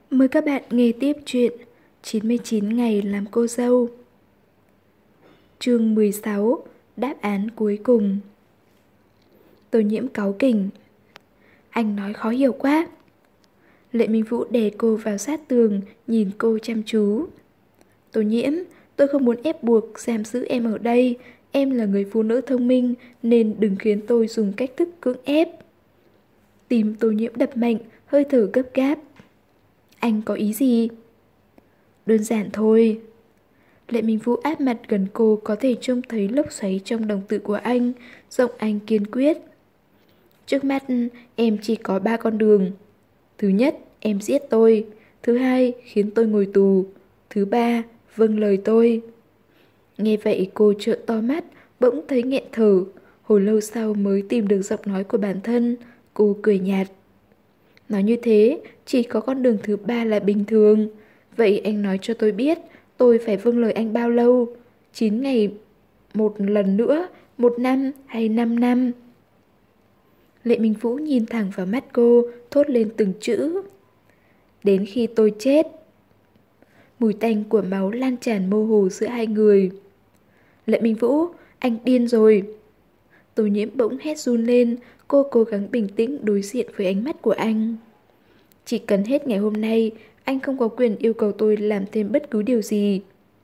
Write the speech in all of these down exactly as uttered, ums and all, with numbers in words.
Mời các bạn nghe tiếp chuyện chín mươi chín ngày làm cô dâu. Chương mười sáu. Đáp án cuối cùng. Tô Nhiễm cáu kỉnh. Anh nói khó hiểu quá. Lệ Minh Vũ đè cô vào sát tường, nhìn cô chăm chú. Tô Nhiễm, tôi không muốn ép buộc giam giữ em ở đây. Em là người phụ nữ thông minh nên đừng khiến tôi dùng cách thức cưỡng ép. Tim Tô Nhiễm đập mạnh, hơi thở gấp gáp. Anh có ý gì? Đơn giản thôi. Lệ Minh Vũ áp mặt gần cô, có thể trông thấy lốc xoáy trong đồng tử của anh, giọng anh kiên quyết. Trước mắt em chỉ có ba con đường. Thứ nhất, em giết tôi. Thứ hai, khiến tôi ngồi tù. Thứ ba, vâng lời tôi. Nghe vậy cô trợn to mắt, bỗng thấy nghẹn thở. Hồi lâu sau mới tìm được giọng nói của bản thân. Cô cười nhạt. Nói như thế, chỉ có con đường thứ ba là bình thường. Vậy anh nói cho tôi biết, tôi phải vâng lời anh bao lâu? Chín ngày một lần nữa, một năm hay năm năm? Lệ Minh Vũ nhìn thẳng vào mắt cô, thốt lên từng chữ. Đến khi tôi chết. Mùi tanh của máu lan tràn mơ hồ giữa hai người. Lệ Minh Vũ, anh điên rồi. Tô Nhiễm bỗng hét run lên, cô cố gắng bình tĩnh đối diện với ánh mắt của anh. Chỉ cần hết ngày hôm nay, anh không có quyền yêu cầu tôi làm thêm bất cứ điều gì.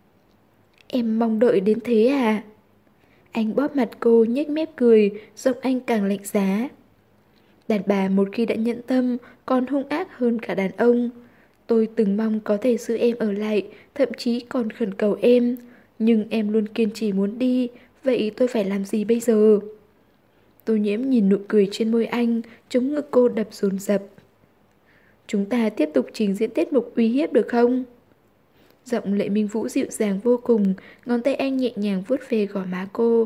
Em mong đợi đến thế à? Anh bóp mặt cô nhếch mép cười, giọng anh càng lạnh giá. Đàn bà một khi đã nhẫn tâm còn hung ác hơn cả đàn ông. Tôi từng mong có thể giữ em ở lại, thậm chí còn khẩn cầu em. Nhưng em luôn kiên trì muốn đi, vậy tôi phải làm gì bây giờ? Tô Nhiễm nhìn nụ cười trên môi anh, chống ngực cô đập dồn dập. Chúng ta tiếp tục trình diễn tiết mục uy hiếp được không? Giọng Lệ Minh Vũ dịu dàng vô cùng, ngón tay anh nhẹ nhàng vuốt về gò má cô.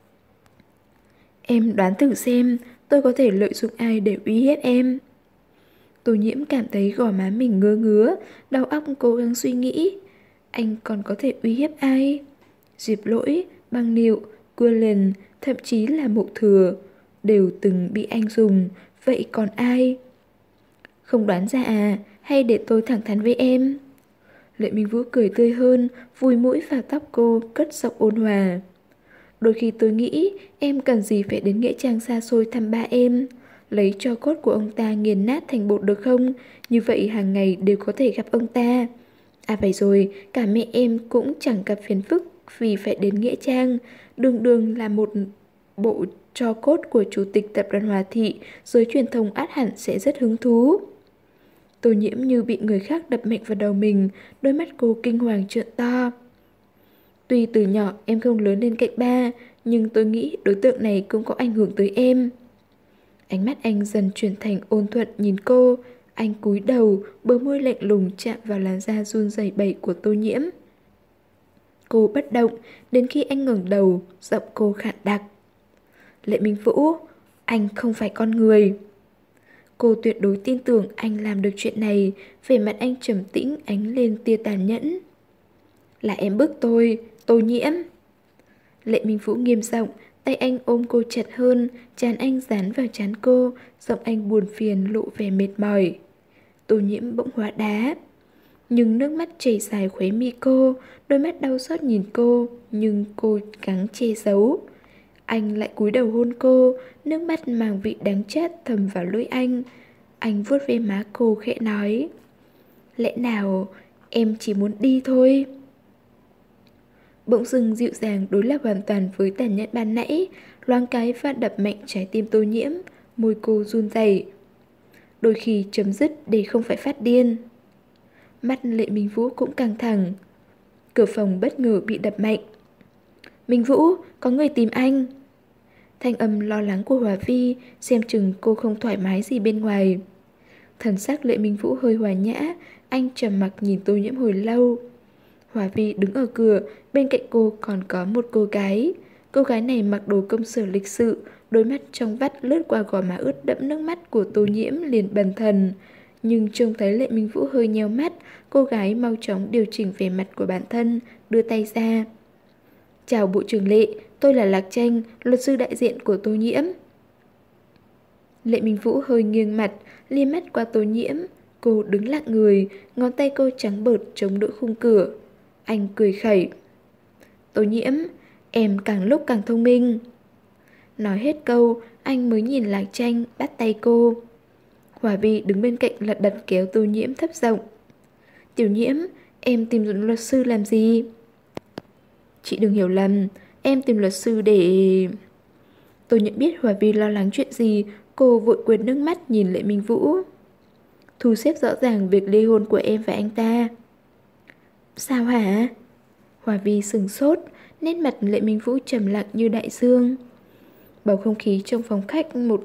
Em đoán thử xem, tôi có thể lợi dụng ai để uy hiếp em? Tô Nhiễm cảm thấy gò má mình ngứa ngứa, đầu óc cố gắng suy nghĩ. Anh còn có thể uy hiếp ai? Diệp Lỗi, Băng Nịu, Cua Lần, thậm chí là Mộ Thừa đều từng bị anh dùng, vậy còn ai? Không đoán ra à, hay để tôi thẳng thắn với em? Lệ Minh Vũ cười tươi hơn, vùi mũi vào tóc cô, cất giọng ôn hòa. Đôi khi tôi nghĩ em cần gì phải đến nghĩa trang xa xôi thăm ba em. Lấy tro cốt của ông ta nghiền nát thành bột được không? Như vậy hàng ngày đều có thể gặp ông ta. À phải rồi, cả mẹ em cũng chẳng gặp phiền phức vì phải đến nghĩa trang. Đường đường là một bộ tro cốt của chủ tịch tập đoàn Hòa Thị, giới truyền thông át hẳn sẽ rất hứng thú. Tô Nhiễm như bị người khác đập mạnh vào đầu mình, đôi mắt cô kinh hoàng trợn to. Tuy từ nhỏ em không lớn lên cạnh ba, nhưng tôi nghĩ đối tượng này cũng có ảnh hưởng tới em. Ánh mắt anh dần chuyển thành ôn thuận nhìn cô, anh cúi đầu, bờ môi lạnh lùng chạm vào làn da run rẩy bẩy của Tô Nhiễm. Cô bất động, đến khi anh ngẩng đầu, giọng cô khản đặc. Lệ Minh Vũ, anh không phải con người. Cô tuyệt đối tin tưởng anh làm được chuyện này, vẻ mặt anh trầm tĩnh ánh lên tia tàn nhẫn. Là em bức tôi, Tô Nhiễm. Lệ Minh Vũ nghiêm giọng, tay anh ôm cô chặt hơn, trán anh dán vào trán cô, giọng anh buồn phiền lộ vẻ mệt mỏi. Tô Nhiễm bỗng hóa đá. Nhưng nước mắt chảy dài khóe mi cô, đôi mắt đau xót nhìn cô, nhưng cô gắng che giấu. Anh lại cúi đầu hôn cô, nước mắt mang vị đắng chát thầm vào lưỡi anh. Anh vuốt ve má cô khẽ nói. Lẽ nào em chỉ muốn đi thôi? Bỗng dưng dịu dàng đối lập hoàn toàn với tàn nhẫn ban nãy, loáng cái và đập mạnh trái tim Tô Nhiễm, môi cô run rẩy. Đôi khi chấm dứt để không phải phát điên. Mắt Lệ Minh Vũ cũng căng thẳng. Cửa phòng bất ngờ bị đập mạnh. Minh Vũ, có người tìm anh. Thanh âm lo lắng của Hòa Vi, xem chừng cô không thoải mái gì bên ngoài. Thần sắc Lệ Minh Vũ hơi hòa nhã, anh trầm mặc nhìn Tô Nhiễm hồi lâu. Hòa Vi đứng ở cửa, bên cạnh cô còn có một cô gái. Cô gái này mặc đồ công sở lịch sự, đôi mắt trong vắt lướt qua gò má ướt đẫm nước mắt của Tô Nhiễm liền bần thần. Nhưng trông thấy Lệ Minh Vũ hơi nheo mắt, cô gái mau chóng điều chỉnh vẻ mặt của bản thân, đưa tay ra. Chào Bộ trưởng Lệ, tôi là Lạc Tranh, luật sư đại diện của Tô Nhiễm. Lệ Minh Vũ hơi nghiêng mặt, liếc mắt qua Tô Nhiễm. Cô đứng lặng người, ngón tay cô trắng bợt chống đỡ khung cửa. Anh cười khẩy. Tô Nhiễm, em càng lúc càng thông minh. Nói hết câu, anh mới nhìn Lạc Tranh bắt tay cô. Hòa Vi đứng bên cạnh lật đật kéo Tô Nhiễm thấp giọng. Tiểu Nhiễm, em tìm luật sư làm gì? Chị đừng hiểu lầm, em tìm luật sư để... Tô Nhiễm biết Hòa Vi lo lắng chuyện gì, cô vội quệt nước mắt nhìn Lệ Minh Vũ. Thu xếp rõ ràng việc ly hôn của em và anh ta. Sao hả? Hòa Vi sừng sốt, nét mặt Lệ Minh Vũ trầm lặng như đại dương. Bầu không khí trong phòng khách một...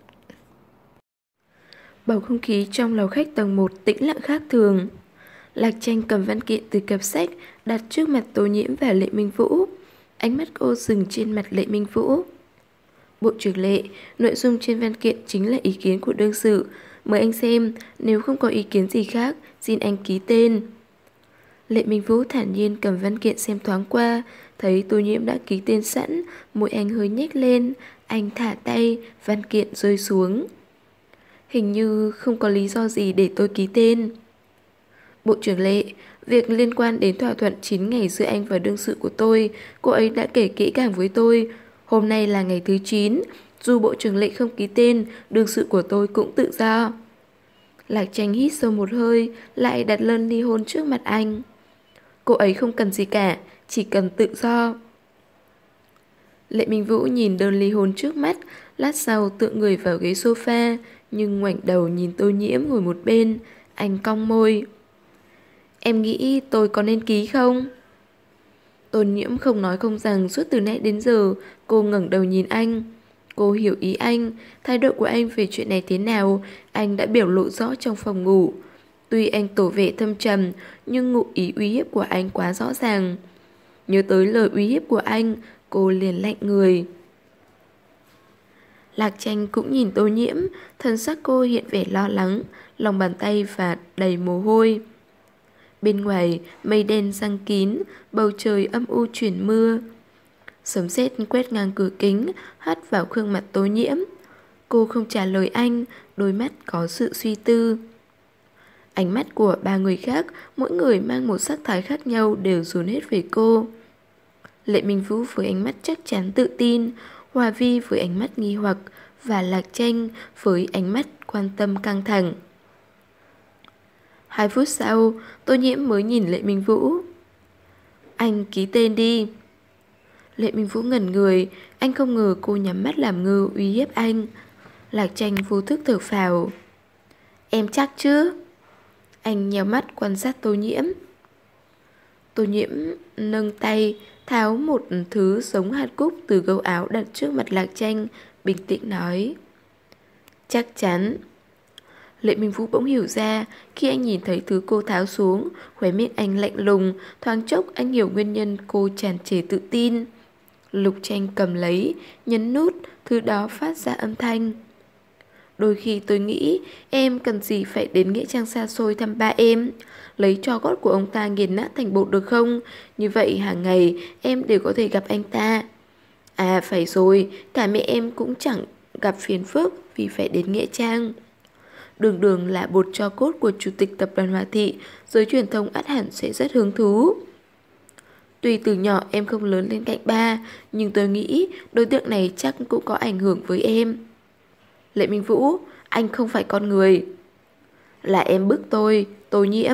Bầu không khí trong lầu khách tầng một tĩnh lặng khác thường. Lạc Tranh cầm văn kiện từ cặp sách đặt trước mặt Tô Nhiễm và Lệ Minh Vũ. Ánh mắt cô dừng trên mặt Lệ Minh Vũ. Bộ trưởng Lệ, nội dung trên văn kiện chính là ý kiến của đương sự. Mời anh xem, nếu không có ý kiến gì khác, xin anh ký tên. Lệ Minh Vũ thản nhiên cầm văn kiện xem thoáng qua, thấy Tô Nhiễm đã ký tên sẵn, môi anh hơi nhếch lên, anh thả tay, văn kiện rơi xuống. Hình như không có lý do gì để tôi ký tên. Bộ trưởng Lệ, việc liên quan đến thỏa thuận chín ngày giữa anh và đương sự của tôi, cô ấy đã kể kỹ càng với tôi. Hôm nay là ngày thứ chín, dù Bộ trưởng Lệ không ký tên, đương sự của tôi cũng tự do. Lạc Tranh hít sâu một hơi, lại đặt đơn ly hôn trước mặt anh. Cô ấy không cần gì cả, chỉ cần tự do. Lệ Minh Vũ nhìn đơn ly hôn trước mắt, lát sau tựa người vào ghế sofa, nhưng ngoảnh đầu nhìn Tô Nhiễm ngồi một bên, anh cong môi. Em nghĩ tôi có nên ký không? Tô Nhiễm không nói không rằng suốt từ nãy đến giờ cô ngẩng đầu nhìn anh. Cô hiểu ý anh, thái độ của anh về chuyện này thế nào, anh đã biểu lộ rõ trong phòng ngủ. Tuy anh tỏ vẻ thâm trầm, nhưng ngụ ý uy hiếp của anh quá rõ ràng. Nhớ tới lời uy hiếp của anh, cô liền lạnh người. Lạc Tranh cũng nhìn Tô Nhiễm, thân sắc cô hiện vẻ lo lắng, lòng bàn tay và đầy mồ hôi. Bên ngoài, mây đen giăng kín, bầu trời âm u chuyển mưa. Sấm sét quét ngang cửa kính, hắt vào gương mặt Tô Nhiễm. Cô không trả lời anh, đôi mắt có sự suy tư. Ánh mắt của ba người khác, mỗi người mang một sắc thái khác nhau đều dồn hết về cô. Lệ Minh Vũ với ánh mắt chắc chắn tự tin, Hòa Vi với ánh mắt nghi hoặc và Lạc Tranh với ánh mắt quan tâm căng thẳng. Hai phút sau, Tô Nhiễm mới nhìn Lệ Minh Vũ. Anh ký tên đi. Lệ Minh Vũ ngẩn người, anh không ngờ cô nhắm mắt làm ngơ uy hiếp anh. Lạc Tranh vô thức thở phào. Em chắc chứ? Anh nheo mắt quan sát Tô Nhiễm. Tô Nhiễm nâng tay, tháo một thứ giống hạt cúc từ gấu áo đặt trước mặt Lạc Tranh, bình tĩnh nói. Chắc chắn. Lệ Minh Vũ bỗng hiểu ra, khi anh nhìn thấy thứ cô tháo xuống, khóe miệng anh lạnh lùng, thoáng chốc anh hiểu nguyên nhân cô tràn trề tự tin. Lục Tranh cầm lấy, nhấn nút, thứ đó phát ra âm thanh. Đôi khi tôi nghĩ em cần gì phải đến nghĩa trang xa xôi thăm ba em. Lấy tro cốt của ông ta nghiền nát thành bột được không? Như vậy hàng ngày em đều có thể gặp anh ta. À phải rồi, cả mẹ em cũng chẳng gặp phiền phức vì phải đến nghĩa trang. Đường đường là bột tro cốt của chủ tịch tập đoàn Hòa Thị, giới truyền thông ắt hẳn sẽ rất hứng thú. Tuy từ nhỏ em không lớn lên cạnh ba, nhưng tôi nghĩ đối tượng này chắc cũng có ảnh hưởng với em. Lệ Minh Vũ, anh không phải con người. Là em bức tôi, Tô Nhiễm.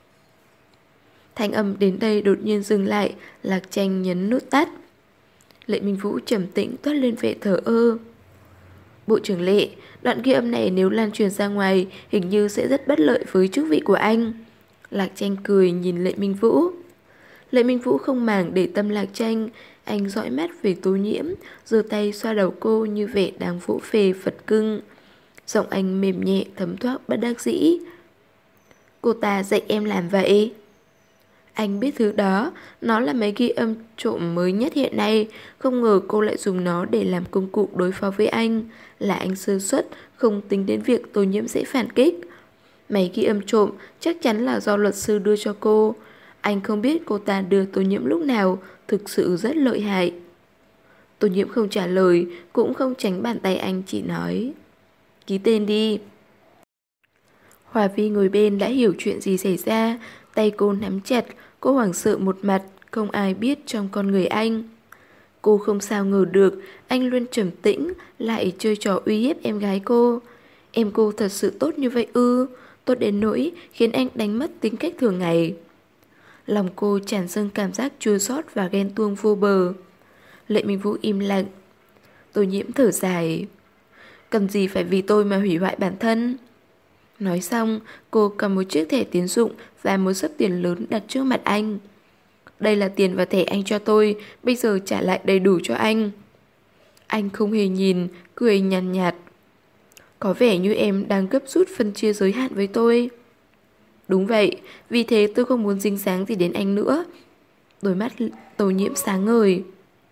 Thanh âm đến đây đột nhiên dừng lại, Lạc Tranh nhấn nút tắt. Lệ Minh Vũ trầm tĩnh toát lên vẻ thờ ơ. Bộ trưởng Lệ, đoạn ghi âm này nếu lan truyền ra ngoài, hình như sẽ rất bất lợi với chức vị của anh. Lạc Tranh cười nhìn Lệ Minh Vũ. Lệ Minh Vũ không màng để tâm Lạc Tranh, anh dõi mắt về Tô Nhiễm, giơ tay xoa đầu cô như vẻ đang vỗ về Phật cưng. Giọng anh mềm nhẹ thấm thoát bất đắc dĩ. Cô ta dạy em làm vậy. Anh biết thứ đó, nó là máy ghi âm trộm mới nhất hiện nay, không ngờ cô lại dùng nó để làm công cụ đối phó với anh. Là anh sơ suất, không tính đến việc Tô Nhiễm sẽ phản kích. Máy ghi âm trộm chắc chắn là do luật sư đưa cho cô. Anh không biết cô ta đưa Tô Nhiễm lúc nào, thực sự rất lợi hại. Tô Nhiễm không trả lời, cũng không tránh bàn tay anh, chỉ nói. Ký tên đi. Hòa Vi ngồi bên đã hiểu chuyện gì xảy ra, tay cô nắm chặt, cô hoảng sợ một mặt, không ai biết trong con người anh. Cô không sao ngờ được, anh luôn trầm tĩnh, lại chơi trò uy hiếp em gái cô. Em cô thật sự tốt như vậy ư, tốt đến nỗi khiến anh đánh mất tính cách thường ngày. Lòng cô tràn dâng cảm giác chua xót và ghen tuông vô bờ. Lệ Minh Vũ im lặng. Tô Nhiễm thở dài. Cần gì phải vì tôi mà hủy hoại bản thân. Nói xong, cô cầm một chiếc thẻ tín dụng và một xấp tiền lớn đặt trước mặt anh. Đây là tiền và thẻ anh cho tôi, bây giờ trả lại đầy đủ cho anh. Anh không hề nhìn, cười nhàn nhạt, nhạt. Có vẻ như em đang gấp rút phân chia giới hạn với tôi. Đúng vậy, vì thế tôi không muốn dính dáng gì đến anh nữa. Đôi mắt Tô Nhiễm sáng ngời.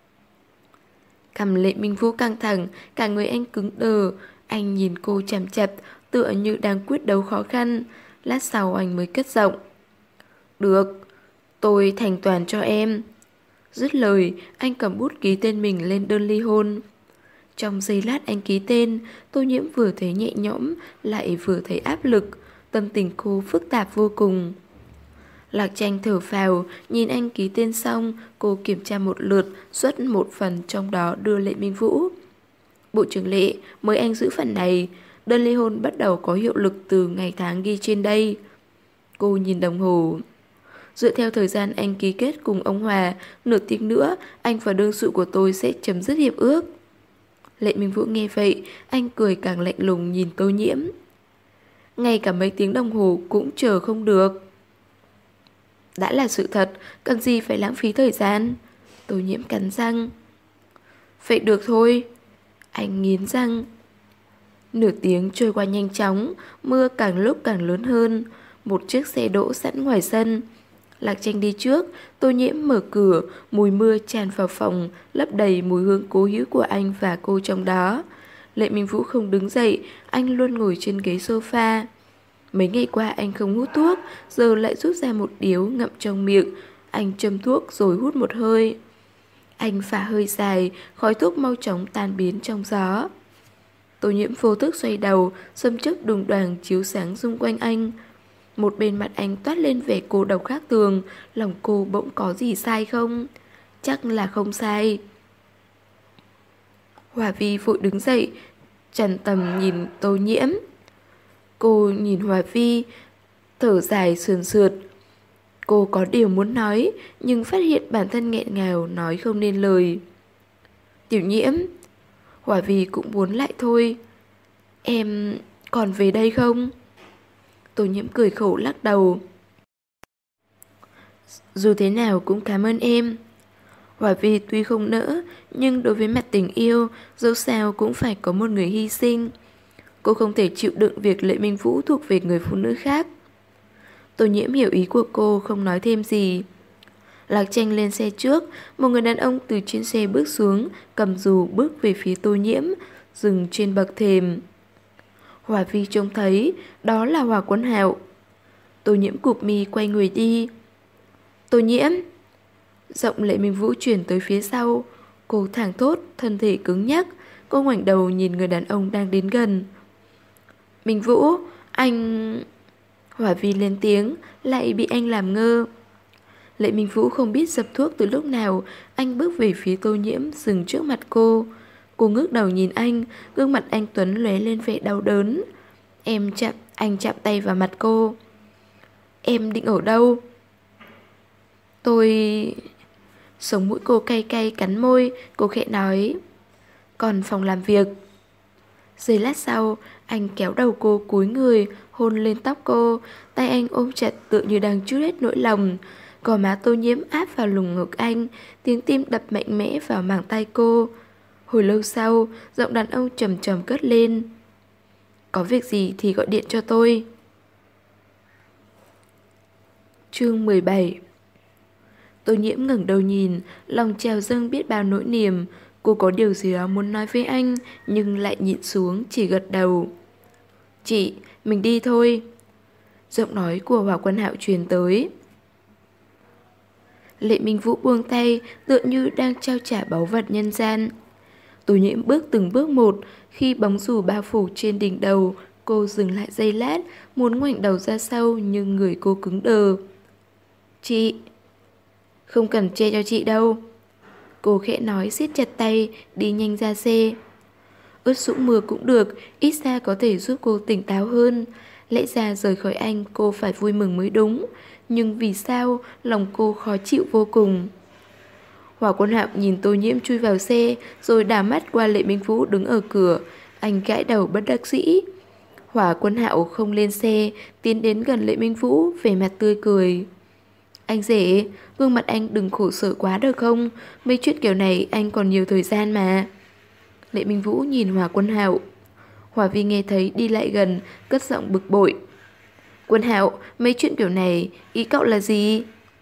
Cằm Lệ Minh Vũ căng thẳng, cả người anh cứng đờ. Anh nhìn cô chằm chặp, tựa như đang quyết đấu khó khăn. Lát sau anh mới cất giọng. Được, tôi thành toàn cho em. Dứt lời, anh cầm bút ký tên mình lên đơn ly hôn. Trong giây lát anh ký tên, Tô Nhiễm vừa thấy nhẹ nhõm, lại vừa thấy áp lực. Tâm tình cô phức tạp vô cùng. Lạc Tranh thở phào, nhìn anh ký tên xong, cô kiểm tra một lượt, xuất một phần trong đó đưa Lệ Minh Vũ. Bộ trưởng Lệ, mời anh giữ phần này. Đơn ly hôn bắt đầu có hiệu lực từ ngày tháng ghi trên đây. Cô nhìn đồng hồ. Dựa theo thời gian anh ký kết cùng ông Hòa, nửa tiếng nữa, anh và đương sự của tôi sẽ chấm dứt hiệp ước. Lệ Minh Vũ nghe vậy, anh cười càng lạnh lùng nhìn Tô Nhiễm. Ngay cả mấy tiếng đồng hồ cũng chờ không được. Đã là sự thật, cần gì phải lãng phí thời gian. Tô Nhiễm cắn răng. Vậy được thôi. Anh nghiến răng. Nửa tiếng trôi qua nhanh chóng, mưa càng lúc càng lớn hơn. Một chiếc xe đỗ sẵn ngoài sân. Lạc Tranh đi trước, Tô Nhiễm mở cửa, mùi mưa tràn vào phòng, lấp đầy mùi hương cố hữu của anh và cô trong đó. Lệ Minh Vũ không đứng dậy, anh luôn ngồi trên ghế sofa. Mấy ngày qua anh không hút thuốc, giờ lại rút ra một điếu ngậm trong miệng. Anh châm thuốc rồi hút một hơi. Anh phả hơi dài, khói thuốc mau chóng tan biến trong gió. Tô Nhiễm vô thức xoay đầu, xâm chớp đùng đoàng chiếu sáng xung quanh anh. Một bên mặt anh toát lên vẻ cô độc khác thường, lòng cô bỗng có gì sai không? Chắc là không sai. Hòa Vi vội đứng dậy, tràn tầm nhìn Tô Nhiễm. Cô nhìn Hòa Vi, thở dài sườn sượt. Cô có điều muốn nói, nhưng phát hiện bản thân nghẹn ngào nói không nên lời. Tiểu Nhiễm. Hòa Vi cũng muốn lại thôi. Em còn về đây không? Tô Nhiễm cười khổ lắc đầu. Dù thế nào cũng cảm ơn em. Hòa Vi tuy không nỡ, nhưng đối với mặt tình yêu, dẫu sao cũng phải có một người hy sinh. Cô không thể chịu đựng việc Lệ Minh Vũ thuộc về người phụ nữ khác. Tô Nhiễm hiểu ý của cô, không nói thêm gì. Lạc Tranh lên xe trước, một người đàn ông từ trên xe bước xuống, cầm dù bước về phía Tô Nhiễm, dừng trên bậc thềm. Hòa Vi trông thấy, đó là Hòa Quân Hạo. Tô Nhiễm cụp mi quay người đi. Tô Nhiễm. Giọng Lệ Minh Vũ chuyển tới phía sau. Cô thảng thốt, thân thể cứng nhắc. Cô ngoảnh đầu nhìn người đàn ông đang đến gần. Minh Vũ, anh... Hòa Vi lên tiếng, lại bị anh làm ngơ. Lệ Minh Vũ không biết dập thuốc từ lúc nào. Anh bước về phía Tô Nhiễm, dừng trước mặt cô. Cô ngước đầu nhìn anh, gương mặt anh Tuấn lóe lên vẻ đau đớn. Em chạm, anh chạm tay vào mặt cô. Em định ở đâu? Tôi... Sống mũi cô cay cay cắn môi, cô khẽ nói. Còn phòng làm việc. Giây lát sau, anh kéo đầu cô cúi người, hôn lên tóc cô. Tay anh ôm chặt tựa như đang trút hết nỗi lòng. Gò má Tô Nhiễm áp vào lồng ngực anh, tiếng tim đập mạnh mẽ vào màng tay cô. Hồi lâu sau, giọng đàn ông trầm trầm cất lên. Có việc gì thì gọi điện cho tôi. Chương mười bảy. Tô Nhiễm ngẩng đầu nhìn, lòng trào dâng biết bao nỗi niềm. Cô có điều gì đó muốn nói với anh, nhưng lại nhịn xuống, chỉ gật đầu. Chị, mình đi thôi. Giọng nói của Hòa Quân Hạo truyền tới. Lệ Minh Vũ buông tay, tựa như đang trao trả báu vật nhân gian. Tô Nhiễm bước từng bước một, khi bóng dù bao phủ trên đỉnh đầu, Cô dừng lại giây lát, muốn ngoảnh đầu ra sau nhưng người cô cứng đờ. Chị... Không cần che cho chị đâu. Cô khẽ nói siết chặt tay, đi nhanh ra xe. Ướt sũng mưa cũng được, ít ra có thể giúp cô tỉnh táo hơn. Lẽ ra rời khỏi anh cô phải vui mừng mới đúng. Nhưng vì sao lòng cô khó chịu vô cùng. Hỏa Quân Hạo nhìn Tô Nhiễm chui vào xe, rồi đảo mắt qua Lệ Minh Vũ đứng ở cửa. Anh gãi đầu bất đắc dĩ. Hỏa Quân Hạo không lên xe, tiến đến gần Lệ Minh Vũ, vẻ mặt tươi cười. Anh rể, gương mặt anh đừng khổ sở quá được không? Mấy chuyện kiểu này anh còn nhiều thời gian mà. Lệ Minh Vũ nhìn Hỏa Quân Hạo. Hỏa Vi nghe thấy đi lại gần, cất giọng bực bội. Quân Hạo, mấy chuyện kiểu này, ý cậu là gì?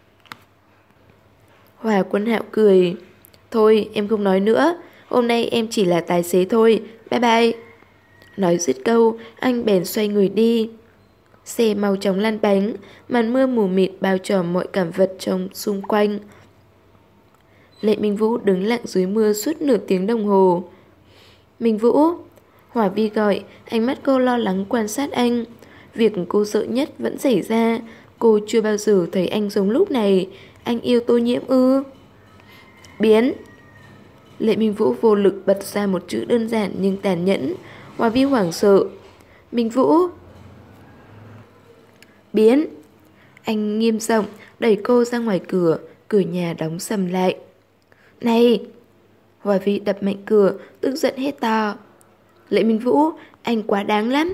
Hỏa Quân Hạo cười. Thôi, em không nói nữa. Hôm nay em chỉ là tài xế thôi. Bye bye. Nói dứt câu, anh bèn xoay người đi. Xe mau chóng lăn bánh, màn mưa mù mịt bao trùm mọi cảm vật trong xung quanh. Lệ Minh Vũ đứng lặng dưới mưa suốt nửa tiếng đồng hồ. Minh Vũ, Hỏa Vi gọi, ánh mắt cô lo lắng quan sát anh. Việc cô sợ nhất vẫn xảy ra. Cô chưa bao giờ thấy anh giống lúc này. Anh yêu Tô Nhiễm ư? Biến. Lệ Minh Vũ vô lực bật ra một chữ đơn giản nhưng tàn nhẫn. Hỏa Vi hoảng sợ. Minh Vũ. Biến. Anh nghiêm giọng đẩy cô ra ngoài cửa. Cửa nhà đóng sầm lại. Này. Hỏa Vi đập mạnh cửa, tức giận hết to. Lệ Minh Vũ, anh quá đáng lắm.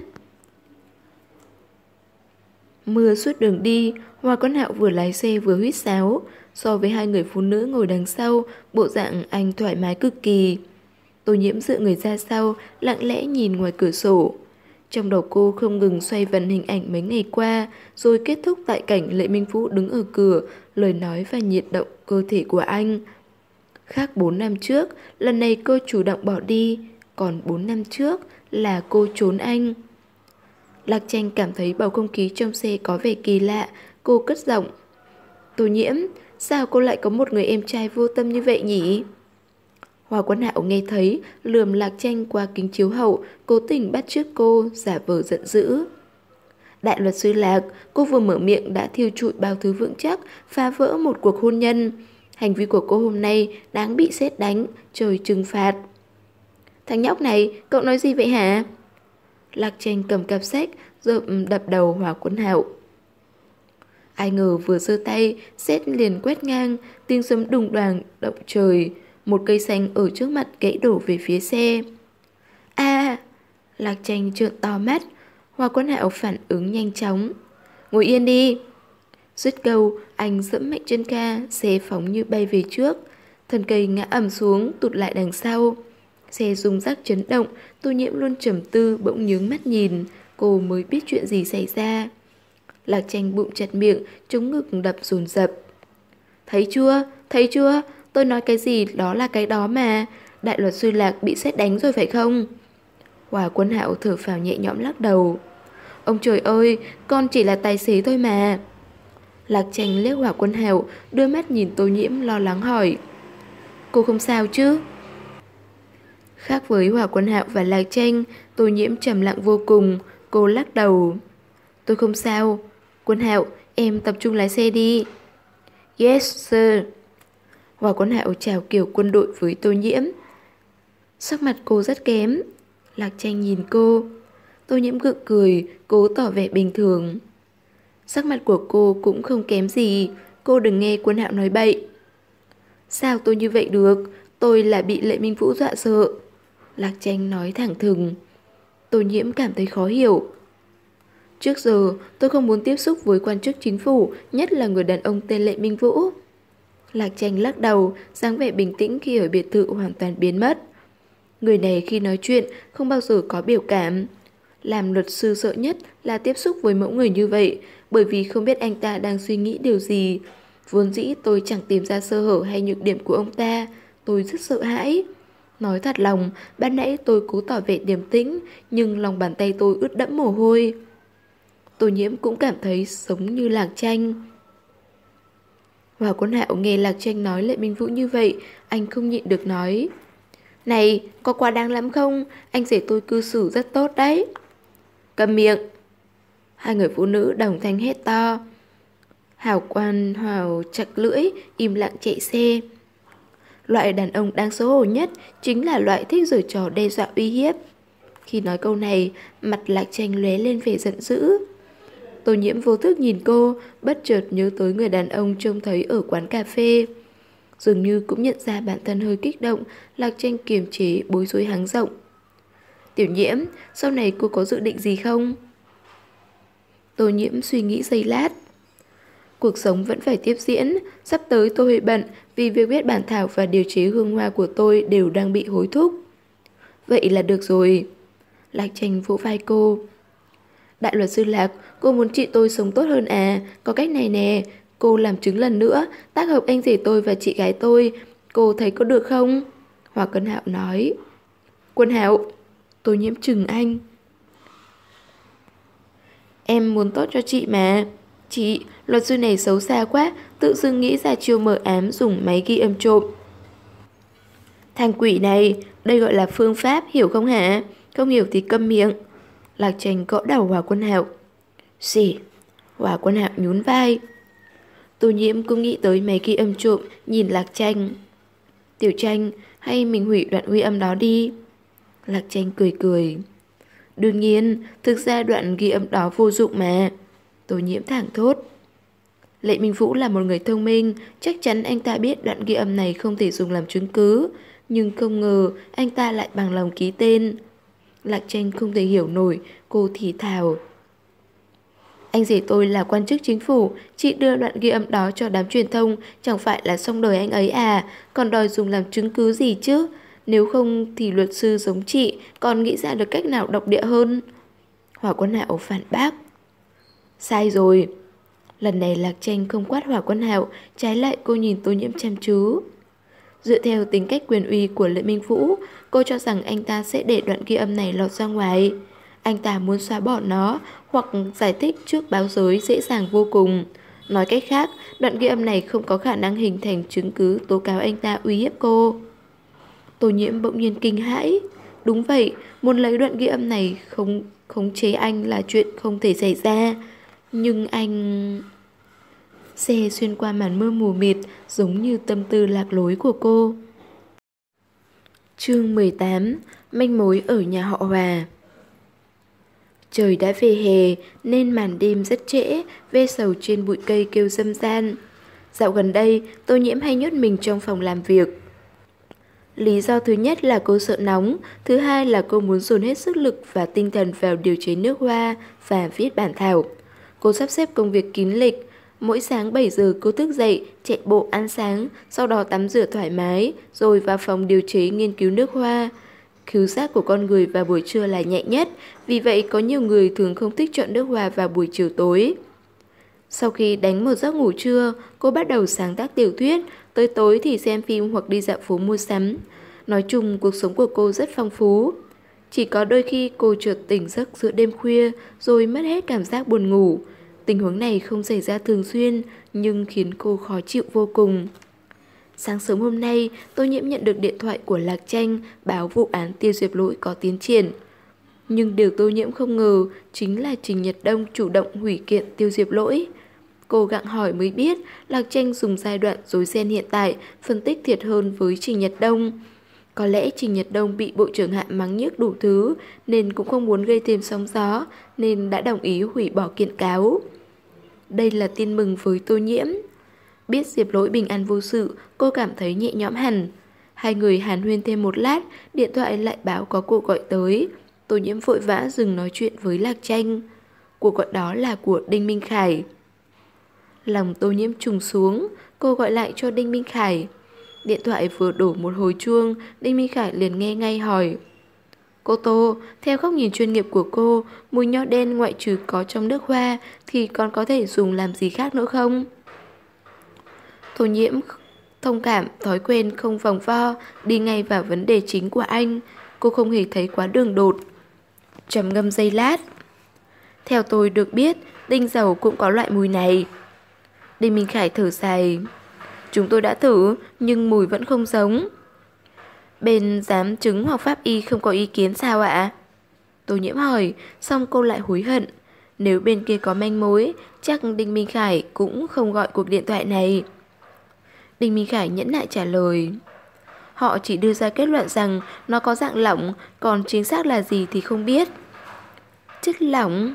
Mưa suốt đường đi, Hoa Quân Hạo vừa lái xe vừa huýt sáo. So với hai người phụ nữ ngồi đằng sau, bộ dạng anh thoải mái cực kỳ. Tô Nhiễm dựa người ra sau, lặng lẽ nhìn ngoài cửa sổ. Trong đầu cô không ngừng xoay vần hình ảnh mấy ngày qua, rồi kết thúc tại cảnh Lệ Minh Vũ đứng ở cửa, lời nói và nhiệt động cơ thể của anh. Khác bốn năm trước, lần này cô chủ động bỏ đi, còn bốn năm trước là cô trốn anh. Lạc Tranh cảm thấy bầu không khí trong xe có vẻ kỳ lạ, cô cất giọng. Tô Nhiễm, sao cô lại có một người em trai vô tâm như vậy nhỉ? Hoa Quân Hạo nghe thấy, lườm Lạc Tranh qua kính chiếu hậu, cố tình bắt chước cô, giả vờ giận dữ. Đại luật sư Lạc, cô vừa mở miệng đã thiêu trụi bao thứ vững chắc, phá vỡ một cuộc hôn nhân. Hành vi của cô hôm nay đáng bị sét đánh, trời trừng phạt. Thằng nhóc này, cậu nói gì vậy hả? Lạc Tranh cầm cặp sách, rồi đập đầu Hỏa Quân Hạo. Ai ngờ vừa giơ tay, sét liền quét ngang, tiếng sấm đùng đoàng động trời. Một cây xanh ở trước mặt gãy đổ về phía xe. A! À, Lạc Tranh trợn to mắt. Hỏa Quân Hạo phản ứng nhanh chóng. Ngồi yên đi. Dứt câu, anh dẫm mạnh chân ga, xe phóng như bay về trước. Thân cây ngã ầm xuống, tụt lại đằng sau. Xe rung rắc chấn động, Tô Nhiễm luôn trầm tư bỗng nhướng mắt nhìn. Cô mới biết chuyện gì xảy ra. Lạc Tranh bụng chặt miệng, chống ngực đập dồn dập. Thấy chưa? Thấy chưa? Tôi nói cái gì đó là cái đó mà. Đại luật sư Lạc bị sét đánh rồi phải không? Hỏa Quân Hạo thở phào nhẹ nhõm lắc đầu. Ông trời ơi, con chỉ là tài xế thôi mà. Lạc Tranh liếc Hỏa Quân Hạo, đưa mắt nhìn Tô Nhiễm lo lắng hỏi. Cô không sao chứ? Khác với Hỏa Quân Hạo và Lạc Tranh, Tô Nhiễm trầm lặng vô cùng. Cô lắc đầu. Tôi không sao. Quân Hạo, em tập trung lái xe đi. Yes sir. Hỏa Quân Hạo chào kiểu quân đội với Tô Nhiễm. Sắc mặt cô rất kém. Lạc Tranh nhìn cô. Tô Nhiễm gượng cười, cố tỏ vẻ bình thường. Sắc mặt của cô cũng không kém gì. Cô đừng nghe Quân Hạo nói bậy. Sao tôi như vậy được? Tôi là bị Lệ Minh Vũ dọa sợ. Lạc Tranh nói thẳng thừng. Tô Nhiễm cảm thấy khó hiểu. Trước giờ tôi không muốn tiếp xúc với quan chức chính phủ, nhất là người đàn ông tên Lệ Minh Vũ. Lạc Tranh lắc đầu, dáng vẻ bình tĩnh khi ở biệt thự hoàn toàn biến mất. Người này khi nói chuyện không bao giờ có biểu cảm. Làm luật sư sợ nhất là tiếp xúc với mẫu người như vậy, bởi vì không biết anh ta đang suy nghĩ điều gì. Vốn dĩ tôi chẳng tìm ra sơ hở hay nhược điểm của ông ta, tôi rất sợ hãi. Nói thật lòng, ban nãy tôi cố tỏ vẻ điềm tĩnh, nhưng lòng bàn tay tôi ướt đẫm mồ hôi. Tô Nhiễm cũng cảm thấy giống như Lạc Tranh. Hỏa Quân Hạo nghe Lạc Tranh nói Lệ Minh Vũ như vậy, anh không nhịn được nói. Này, có quá đáng lắm không? Anh rể tôi cư xử rất tốt đấy. Câm miệng! Hai người phụ nữ đồng thanh hét to. Hảo Quan Hào chặt lưỡi, im lặng chạy xe. Loại đàn ông đáng xấu hổ nhất chính là loại thích giở trò đe dọa uy hiếp. Khi nói câu này, mặt Lạc Tranh lóe lên vẻ giận dữ. Tô Nhiễm vô thức nhìn cô, bất chợt nhớ tới người đàn ông trông thấy ở quán cà phê. Dường như cũng nhận ra bản thân hơi kích động, Lạc Tranh kiềm chế bối rối háng rộng. Tiểu Nhiễm, sau này cô có dự định gì không? Tô Nhiễm suy nghĩ giây lát. Cuộc sống vẫn phải tiếp diễn, sắp tới tôi hơi bận vì việc viết bản thảo và điều chế hương hoa của tôi đều đang bị hối thúc. Vậy là được rồi. Lạc Tranh vỗ vai cô. Đại luật sư Lạc, cô muốn chị tôi sống tốt hơn à? Có cách này nè, cô làm chứng lần nữa, tác hợp anh rể tôi và chị gái tôi. Cô thấy có được không? Hoa Quân Hạo nói. Quân Hạo, Tô Nhiễm chừng anh. Em muốn tốt cho chị mà. Chị, luật sư này xấu xa quá, tự dưng nghĩ ra chiêu mờ ám dùng máy ghi âm trộm. Thằng quỷ này, đây gọi là phương pháp, hiểu không hả? Không hiểu thì câm miệng. Lạc Tranh gõ đầu Hoa Quân Hạo. Xỉ. Hoa Quân Hạo nhún vai. Tô Nhiễm cũng nghĩ tới máy ghi âm trộm, nhìn Lạc Tranh. Tiểu Tranh, hay mình hủy đoạn ghi âm đó đi. Lạc Tranh cười cười. Đương nhiên, thực ra đoạn ghi âm đó vô dụng mà. Tô Nhiễm thẳng thốt. Lệ Minh Vũ là một người thông minh, chắc chắn anh ta biết đoạn ghi âm này không thể dùng làm chứng cứ, nhưng không ngờ anh ta lại bằng lòng ký tên. Lạc Tranh không thể hiểu nổi, cô thì thào. Anh rể tôi là quan chức chính phủ, chị đưa đoạn ghi âm đó cho đám truyền thông, chẳng phải là xong đời anh ấy à, còn đòi dùng làm chứng cứ gì chứ? Nếu không thì luật sư giống chị còn nghĩ ra được cách nào độc địa hơn. Hỏa Quân Hạo phản bác. Sai rồi. Lần này Lạc Tranh không quát Hỏa Quân Hạo, trái lại cô nhìn Tô Nhiễm chăm chú. Dựa theo tính cách quyền uy của Lệ Minh Vũ, cô cho rằng anh ta sẽ để đoạn ghi âm này lọt ra ngoài. Anh ta muốn xóa bỏ nó hoặc giải thích trước báo giới dễ dàng vô cùng. Nói cách khác, đoạn ghi âm này không có khả năng hình thành chứng cứ tố cáo anh ta uy hiếp cô. Tô Nhiễm bỗng nhiên kinh hãi. Đúng vậy, muốn lấy đoạn ghi âm này không khống chế anh là chuyện không thể xảy ra. Nhưng anh... Xe xuyên qua màn mưa mù mịt, giống như tâm tư lạc lối của cô. Chương mười tám. Manh mối ở nhà họ Hòa. Trời đã về hè nên màn đêm rất trễ, ve sầu trên bụi cây kêu râm ran. Dạo gần đây, Tô Nhiễm hay nhốt mình trong phòng làm việc. Lý do thứ nhất là cô sợ nóng, thứ hai là cô muốn dồn hết sức lực và tinh thần vào điều chế nước hoa và viết bản thảo. Cô sắp xếp công việc kín lịch. Mỗi sáng bảy giờ cô thức dậy, chạy bộ ăn sáng, sau đó tắm rửa thoải mái, rồi vào phòng điều chế nghiên cứu nước hoa. Khứu giác của con người vào buổi trưa là nhạy nhất, vì vậy có nhiều người thường không thích chọn nước hoa vào buổi chiều tối. Sau khi đánh một giấc ngủ trưa, cô bắt đầu sáng tác tiểu thuyết, tới tối thì xem phim hoặc đi dạo phố mua sắm. Nói chung, cuộc sống của cô rất phong phú. Chỉ có đôi khi cô chợt tỉnh giấc giữa đêm khuya, rồi mất hết cảm giác buồn ngủ. Tình huống này không xảy ra thường xuyên, nhưng khiến cô khó chịu vô cùng. Sáng sớm hôm nay, Tô Nhiễm nhận được điện thoại của Lạc Tranh báo vụ án Tiêu Diệp Lỗi có tiến triển. Nhưng điều Tô Nhiễm không ngờ chính là Trình Nhật Đông chủ động hủy kiện Tiêu Diệp Lỗi. Cô gặng hỏi mới biết Lạc Tranh dùng giai đoạn rối ren hiện tại phân tích thiệt hơn với Trình Nhật Đông. Có lẽ Trình Nhật Đông bị Bộ trưởng Hạ mắng nhiếc đủ thứ nên cũng không muốn gây thêm sóng gió, nên đã đồng ý hủy bỏ kiện cáo. Đây là tin mừng với Tô Nhiễm. Biết Diệp Lỗi bình an vô sự, cô cảm thấy nhẹ nhõm hẳn. Hai người hàn huyên thêm một lát, điện thoại lại báo có cuộc gọi tới. Tô Nhiễm vội vã dừng nói chuyện với Lạc Tranh. Cuộc gọi đó là của Đinh Minh Khải. Lòng Tô Nhiễm trùng xuống, cô gọi lại cho Đinh Minh Khải. Điện thoại vừa đổ một hồi chuông, Đinh Minh Khải liền nghe ngay hỏi. Cô Tô, theo góc nhìn chuyên nghiệp của cô, mùi nho đen ngoại trừ có trong nước hoa thì còn có thể dùng làm gì khác nữa không? Tô Nhiễm thông cảm, thói quen không vòng vo, đi ngay vào vấn đề chính của anh. Cô không hề thấy quá đường đột. Trầm ngâm giây lát. Theo tôi được biết, tinh dầu cũng có loại mùi này. Đinh Minh Khải thở dài. Chúng tôi đã thử, nhưng mùi vẫn không giống. Bên giám chứng hoặc pháp y không có ý kiến sao ạ? Tô Nhiễm hỏi, xong cô lại hối hận. Nếu bên kia có manh mối, chắc Đinh Minh Khải cũng không gọi cuộc điện thoại này. Đinh Minh Khải nhẫn nại trả lời. Họ chỉ đưa ra kết luận rằng nó có dạng lỏng, còn chính xác là gì thì không biết. Chất lỏng?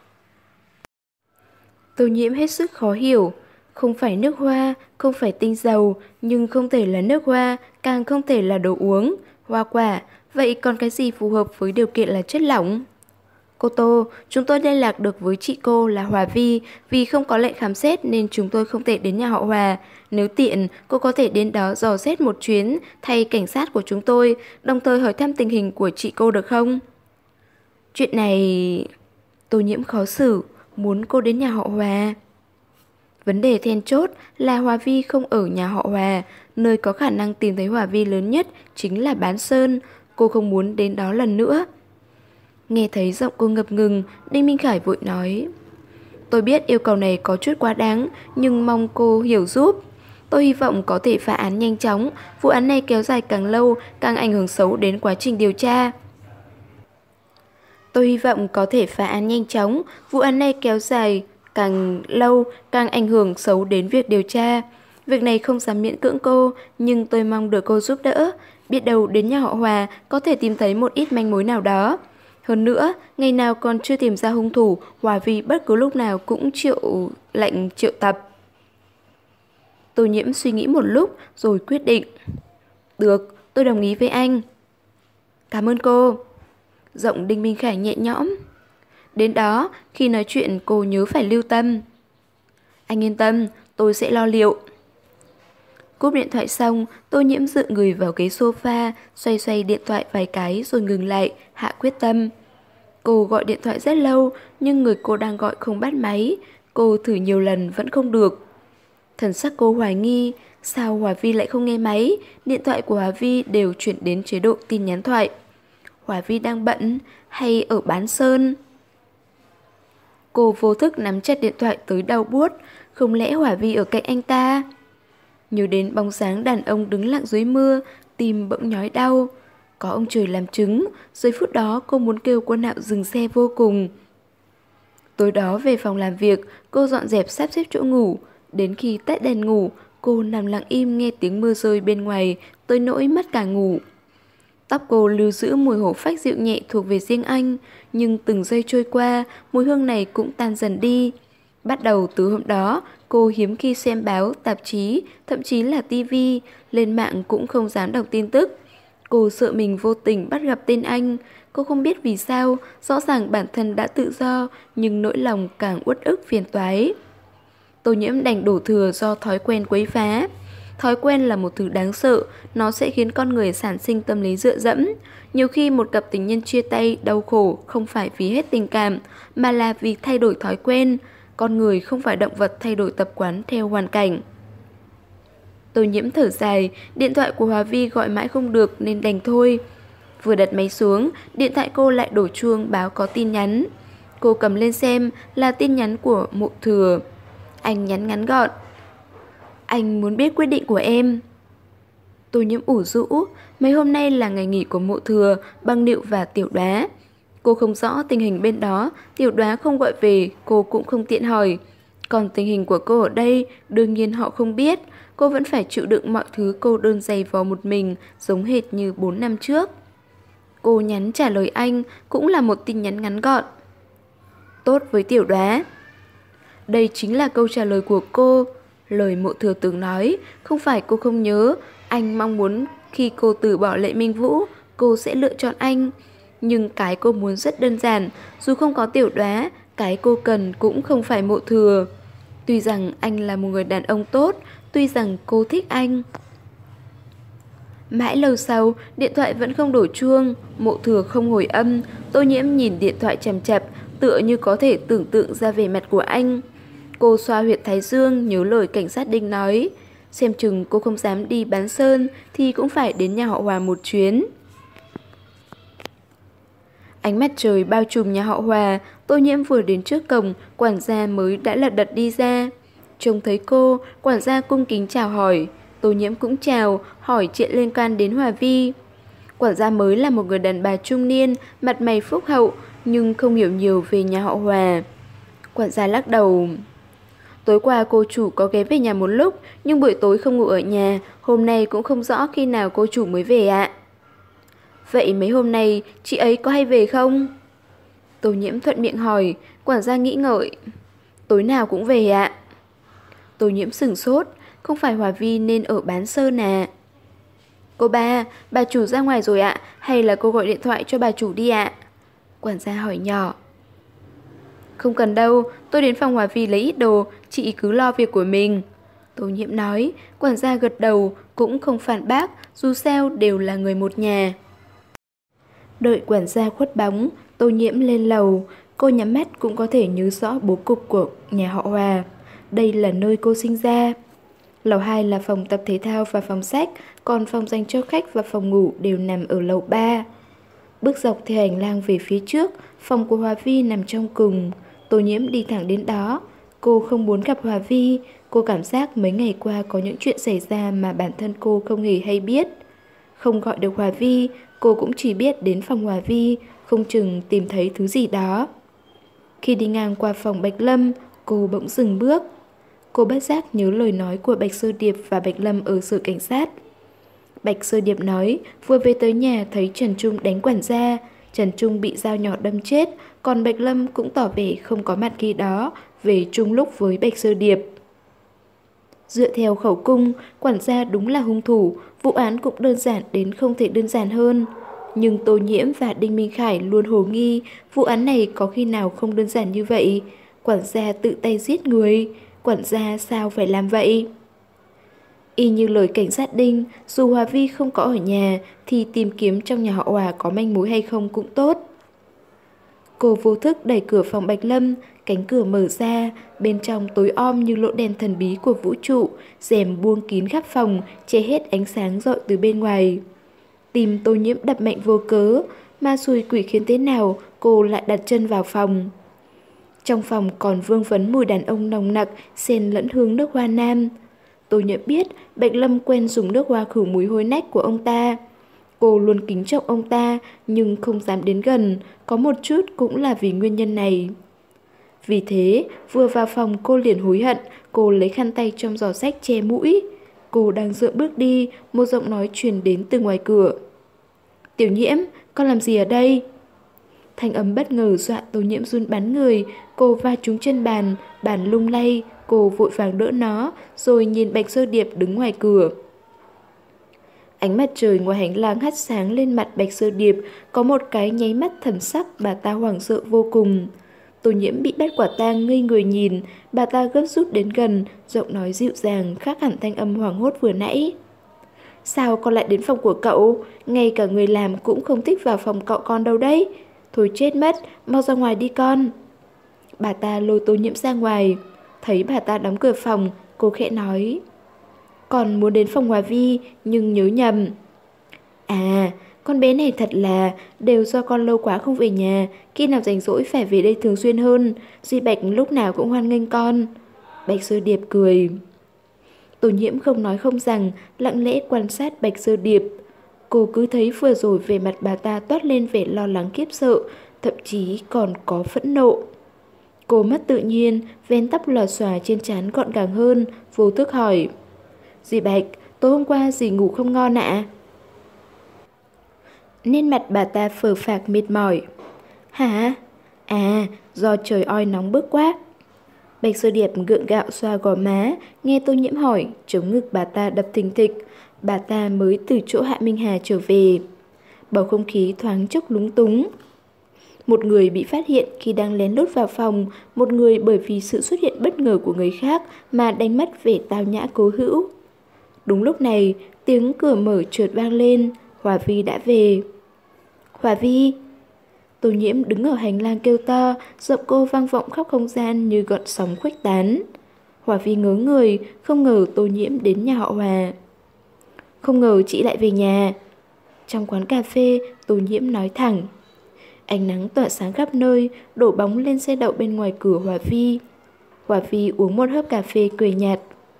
Tô Nhiễm hết sức khó hiểu. Không phải nước hoa, không phải tinh dầu, nhưng không thể là nước hoa, càng không thể là đồ uống, hoa quả. Vậy còn cái gì phù hợp với điều kiện là chất lỏng? Cô Tô, chúng tôi liên lạc được với chị cô là Hòa Vi. Vì không có lệnh khám xét nên chúng tôi không thể đến nhà họ Hòa. Nếu tiện, cô có thể đến đó dò xét một chuyến thay cảnh sát của chúng tôi, đồng thời hỏi thăm tình hình của chị cô được không? Chuyện này... Tô Nhiễm khó xử, muốn cô đến nhà họ Hòa. Vấn đề then chốt là Hòa Vi không ở nhà họ Hòa, nơi có khả năng tìm thấy Hòa Vi lớn nhất chính là Bán Sơn. Cô không muốn đến đó lần nữa. Nghe thấy giọng cô ngập ngừng, Đinh Minh Khải vội nói. Tôi biết yêu cầu này có chút quá đáng, nhưng mong cô hiểu giúp. Tôi hy vọng có thể phá án nhanh chóng, vụ án này kéo dài càng lâu, càng ảnh hưởng xấu đến quá trình điều tra. Tôi hy vọng có thể phá án nhanh chóng, vụ án này kéo dài càng lâu, càng ảnh hưởng xấu đến việc điều tra. Việc này không dám miễn cưỡng cô, nhưng tôi mong được cô giúp đỡ. Biết đâu đến nhà họ Hòa có thể tìm thấy một ít manh mối nào đó. Hơn nữa, ngày nào còn chưa tìm ra hung thủ, Hòa Vi bất cứ lúc nào cũng triệu lệnh triệu tập. Tô Nhiễm suy nghĩ một lúc rồi quyết định. Được, tôi đồng ý với anh. Cảm ơn cô. Giọng Đinh Minh Khải nhẹ nhõm. Đến đó, khi nói chuyện cô nhớ phải lưu tâm. Anh yên tâm, tôi sẽ lo liệu. Cúp điện thoại xong, Tô Nhiễm dựa người vào ghế sofa, xoay xoay điện thoại vài cái rồi ngừng lại, hạ quyết tâm. Cô gọi điện thoại rất lâu, nhưng người cô đang gọi không bắt máy. Cô thử nhiều lần vẫn không được. Thần sắc cô hoài nghi, sao Hòa Vi lại không nghe máy? Điện thoại của Hòa Vi đều chuyển đến chế độ tin nhắn thoại. Hòa Vi đang bận hay ở Bán Sơn? Cô vô thức nắm chặt điện thoại tới đau buốt. Không lẽ Hòa Vi ở cạnh anh ta? Nhớ đến bóng dáng đàn ông đứng lặng dưới mưa, tim bỗng nhói đau. Có ông trời làm chứng, giây phút đó cô muốn kêu Quân Hạo dừng xe vô cùng. Tối đó về phòng làm việc, cô dọn dẹp sắp xếp chỗ ngủ. Đến khi tắt đèn ngủ, cô nằm lặng im nghe tiếng mưa rơi bên ngoài, tới nỗi mất cả ngủ. Tóc cô lưu giữ mùi hổ phách dịu nhẹ thuộc về riêng anh, nhưng từng giây trôi qua, mùi hương này cũng tan dần đi. Bắt đầu từ hôm đó, cô hiếm khi xem báo, tạp chí, thậm chí là tivi, lên mạng cũng không dám đọc tin tức. Cô sợ mình vô tình bắt gặp tên anh. Cô không biết vì sao, rõ ràng bản thân đã tự do, nhưng nỗi lòng càng uất ức phiền toái. Tô Nhiễm đành đổ thừa do thói quen quấy phá. Thói quen là một thứ đáng sợ, nó sẽ khiến con người sản sinh tâm lý dựa dẫm. Nhiều khi một cặp tình nhân chia tay, đau khổ không phải vì hết tình cảm, mà là vì thay đổi thói quen. Con người không phải động vật thay đổi tập quán theo hoàn cảnh. Tô Nhiễm thở dài, điện thoại của Hòa Vi gọi mãi không được nên đành thôi. Vừa đặt máy xuống, điện thoại cô lại đổ chuông báo có tin nhắn. Cô cầm lên xem là tin nhắn của Mộ Thừa. Anh nhắn ngắn gọn. Anh muốn biết quyết định của em. Tô Nhiễm ủ rũ, mấy hôm nay là ngày nghỉ của Mộ Thừa, Băng Nịu và Tiểu Đoá. Cô không rõ tình hình bên đó, Tiểu Đoá không gọi về, cô cũng không tiện hỏi. Còn tình hình của cô ở đây, đương nhiên họ không biết. Cô vẫn phải chịu đựng mọi thứ cô đơn dày vò một mình, giống hệt như bốn năm trước. Cô nhắn trả lời anh, cũng là một tin nhắn ngắn gọn. Tốt với Tiểu Đoá. Đây chính là câu trả lời của cô. Lời Mộ Thừa từng nói, không phải cô không nhớ. Anh mong muốn khi cô từ bỏ Lệ Minh Vũ, cô sẽ lựa chọn anh. Nhưng cái cô muốn rất đơn giản, dù không có Tiểu Đoá, cái cô cần cũng không phải Mộ Thừa. Tuy rằng anh là một người đàn ông tốt, tuy rằng cô thích anh. Mãi lâu sau, điện thoại vẫn không đổ chuông, Mộ Thừa không hồi âm. Tô Nhiễm nhìn điện thoại chằm chặp, tựa như có thể tưởng tượng ra vẻ mặt của anh. Cô xoa huyệt thái dương, nhớ lời cảnh sát Đinh nói. Xem chừng cô không dám đi Bán Sơn thì cũng phải đến nhà họ Hòa một chuyến. Ánh mặt trời bao trùm nhà họ Hòa. Tô Nhiễm vừa đến trước cổng, quản gia mới đã lật đật đi ra. Trông thấy cô, quản gia cung kính chào hỏi. Tô Nhiễm cũng chào, hỏi chuyện liên quan đến Hòa Vi. Quản gia mới là một người đàn bà trung niên, mặt mày phúc hậu, nhưng không hiểu nhiều về nhà họ Hòa. Quản gia lắc đầu. Tối qua cô chủ có ghé về nhà một lúc, nhưng buổi tối không ngủ ở nhà, hôm nay cũng không rõ khi nào cô chủ mới về ạ. Vậy mấy hôm nay chị ấy có hay về không? Tô Nhiễm thuận miệng hỏi, quản gia nghĩ ngợi. Tối nào cũng về ạ. Tô Nhiễm sửng sốt, không phải Hòa Vi nên ở Bán Sơn à? Cô ba, bà chủ ra ngoài rồi ạ, hay là cô gọi điện thoại cho bà chủ đi ạ? Quản gia hỏi nhỏ. Không cần đâu, tôi đến phòng Hòa Vi lấy ít đồ, chị cứ lo việc của mình. Tô Nhiễm nói, quản gia gật đầu, cũng không phản bác, dù sao đều là người một nhà. Đợi quản gia khuất bóng, Tô Nhiễm lên lầu, cô nhắm mắt cũng có thể nhớ rõ bố cục của nhà họ Hòa. Đây là nơi cô sinh ra. Lầu hai là phòng tập thể thao và phòng sách, còn phòng dành cho khách và phòng ngủ đều nằm ở lầu ba. Bước dọc theo hành lang về phía trước, phòng của Hòa Vi nằm trong cùng. Tô Nhiễm đi thẳng đến đó. Cô không muốn gặp Hòa Vi, cô cảm giác mấy ngày qua có những chuyện xảy ra mà bản thân cô không hề hay biết. Không gọi được Hòa Vi, cô cũng chỉ biết đến phòng Hòa Vi, không chừng tìm thấy thứ gì đó. Khi đi ngang qua phòng Bạch Lâm, cô bỗng dừng bước. Cô bất giác nhớ lời nói của Bạch Sơ Điệp và Bạch Lâm ở sở cảnh sát. Bạch Sơ Điệp nói vừa về tới nhà thấy Trần Trung đánh quản gia, Trần Trung bị dao nhỏ đâm chết, còn Bạch Lâm cũng tỏ vẻ không có mặt khi đó, về chung lúc với Bạch Sơ Điệp. Dựa theo khẩu cung, quản gia đúng là hung thủ, vụ án cũng đơn giản đến không thể đơn giản hơn. Nhưng Tô Nhiễm và Đinh Minh Khải luôn hồ nghi vụ án này có khi nào không đơn giản như vậy. Quản gia tự tay giết người, quản gia sao phải làm vậy? Y như lời cảnh sát Đinh, dù Hòa Vi không có ở nhà thì tìm kiếm trong nhà họ Hòa có manh mối hay không cũng tốt. Cô vô thức đẩy cửa phòng Bạch Lâm, cánh cửa mở ra, bên trong tối om như lỗ đen thần bí của vũ trụ, rèm buông kín khắp phòng, che hết ánh sáng rọi từ bên ngoài. Tim Tô Nhiễm đập mạnh vô cớ, ma xui quỷ khiến thế nào cô lại đặt chân vào phòng. Trong phòng còn vương vấn mùi đàn ông nồng nặc, xen lẫn hương nước hoa nam. Tô Nhiễm biết Bạch Lâm quen dùng nước hoa khử mùi hôi nách của ông ta. Cô luôn kính trọng ông ta nhưng không dám đến gần, có một chút cũng là vì nguyên nhân này. Vì thế, vừa vào phòng cô liền hối hận, cô lấy khăn tay trong giỏ sách che mũi. Cô đang dựa bước đi, một giọng nói truyền đến từ ngoài cửa. Tiểu Nhiễm, con làm gì ở đây? Thanh âm bất ngờ dọa Tô Nhiễm run bắn người, cô va trúng chân bàn, bàn lung lay, cô vội vàng đỡ nó, rồi nhìn Bạch Sơ Điệp đứng ngoài cửa. Ánh mặt trời ngoài hành lang hắt sáng lên mặt Bạch Sơ Điệp, có một cái nháy mắt thần sắc bà ta hoảng sợ vô cùng. Tô Nhiễm bị bắt quả tang ngây người nhìn, bà ta gấp rút đến gần, giọng nói dịu dàng khác hẳn thanh âm hoảng hốt vừa nãy. Sao con lại đến phòng của cậu? Ngay cả người làm cũng không thích vào phòng cậu con đâu đấy. Thôi chết mất, mau ra ngoài đi con. Bà ta lôi Tô Nhiễm ra ngoài. Thấy bà ta đóng cửa phòng, cô khẽ nói. Con muốn đến phòng Hòa Vi, nhưng nhớ nhầm. À, con bé này thật là đều do con lâu quá không về nhà, khi nào rảnh rỗi phải về đây thường xuyên hơn. Duy Bạch lúc nào cũng hoan nghênh con. Bạch Sơ Điệp cười. Tô Nhiễm không nói không rằng, lặng lẽ quan sát Bạch Sơ Điệp. Cô cứ thấy vừa rồi về mặt bà ta toát lên vẻ lo lắng khiếp sợ, thậm chí còn có phẫn nộ. Cô mất tự nhiên, vén tóc lòa xòa trên trán gọn gàng hơn, vô thức hỏi. Dì Bạch, tối hôm qua dì ngủ không ngon ạ? Nên mặt bà ta phờ phạc mệt mỏi. Hả? À, do trời oi nóng bức quá. Bạch Sơ Điệp gượng gạo xoa gò má, nghe Tô Nhiễm hỏi, chống ngực bà ta đập thình thịch. Bà ta mới từ chỗ Hạ Minh Hà trở về. Bầu không khí thoáng chốc lúng túng. Một người bị phát hiện khi đang lén lút vào phòng, một người bởi vì sự xuất hiện bất ngờ của người khác mà đánh mất vẻ tao nhã cố hữu. Đúng lúc này, tiếng cửa mở chợt vang lên, Hòa Vi đã về. Hòa Vi! Tô Nhiễm đứng ở hành lang kêu to, giọng cô vang vọng khắp không gian như gợn sóng khuếch tán. Hòa Vi ngớ người, không ngờ Tô Nhiễm đến nhà họ Hòa. Không ngờ chị lại về nhà. Trong quán cà phê, Tô Nhiễm nói thẳng. Ánh nắng tỏa sáng khắp nơi, đổ bóng lên xe đậu bên ngoài cửa Hòa Vi. Hòa Vi uống một hớp cà phê cười nhạt.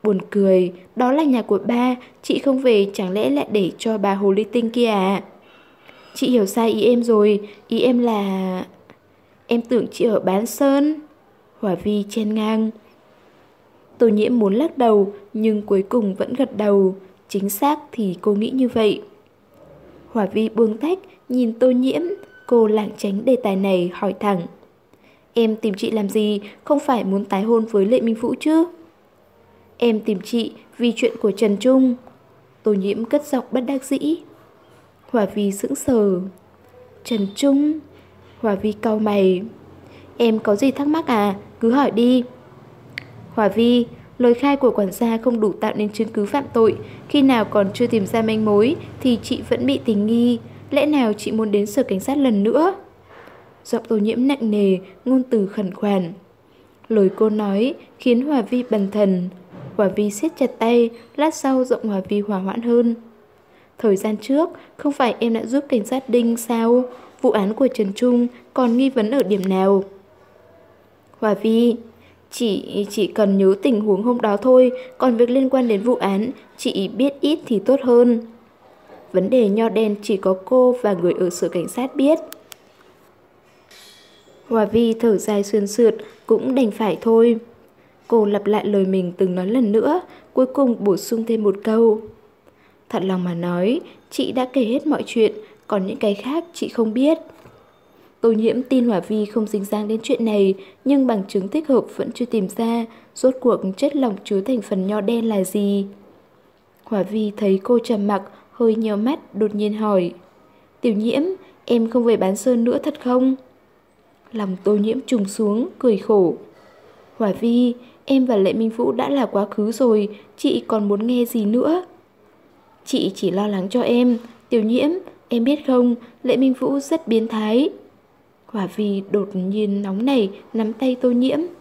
Buồn cười, đó là nhà của ba, chị không về chẳng lẽ lại để cho bà hồ ly tinh kia à? Chị hiểu sai ý em rồi, ý em là... Em tưởng chị ở Bán Sơn. Hỏa Vi chen ngang. Tô Nhiễm muốn lắc đầu, nhưng cuối cùng vẫn gật đầu. Chính xác thì cô nghĩ như vậy. Hỏa Vi buông tách, nhìn Tô Nhiễm, cô lảng tránh đề tài này hỏi thẳng. Em tìm chị làm gì, không phải muốn tái hôn với Lệ Minh Vũ chứ? Em tìm chị vì chuyện của Trần Trung. Tô Nhiễm cất giọng bất đắc dĩ. Hỏa Vi sững sờ. Trần Trung? Hỏa Vi cau mày. Em có gì thắc mắc à, cứ hỏi đi. Hỏa Vi, lời khai của quản gia không đủ tạo nên chứng cứ phạm tội. Khi nào còn chưa tìm ra manh mối thì chị vẫn bị tình nghi. Lẽ nào chị muốn đến sở cảnh sát lần nữa? Giọng Tô Nhiễm nặng nề, ngôn từ khẩn khoản. Lời cô nói khiến Hỏa Vi bần thần. Hỏa Vi siết chặt tay, lát sau giọng Hỏa Vi hòa hoãn hơn. Thời gian trước, không phải em đã giúp cảnh sát Đinh sao? Vụ án của Trần Trung còn nghi vấn ở điểm nào? Hỏa Vi, chị chỉ cần nhớ tình huống hôm đó thôi, còn việc liên quan đến vụ án, chị biết ít thì tốt hơn. Vấn đề nho đen chỉ có cô và người ở sở cảnh sát biết. Hỏa Vi thở dài sườn sượt, cũng đành phải thôi. Cô lặp lại lời mình từng nói lần nữa, cuối cùng bổ sung thêm một câu. Thật lòng mà nói, chị đã kể hết mọi chuyện, còn những cái khác chị không biết. Tô Nhiễm tin Hỏa Vi không dính dáng đến chuyện này, nhưng bằng chứng thích hợp vẫn chưa tìm ra, rốt cuộc chất lỏng chứa thành phần nho đen là gì. Hỏa Vi thấy cô trầm mặc, hơi nhíu mắt, đột nhiên hỏi. Tiểu Nhiễm, em không về Bán Sơn nữa thật không? Lòng Tô Nhiễm trùng xuống, cười khổ. Hỏa Vi, em và Lệ Minh Vũ đã là quá khứ rồi, chị còn muốn nghe gì nữa? Chị chỉ lo lắng cho em. Tiểu Nhiễm, em biết không, Lệ Minh Vũ rất biến thái. Hỏa Vi đột nhiên nóng nảy nắm tay Tô Nhiễm.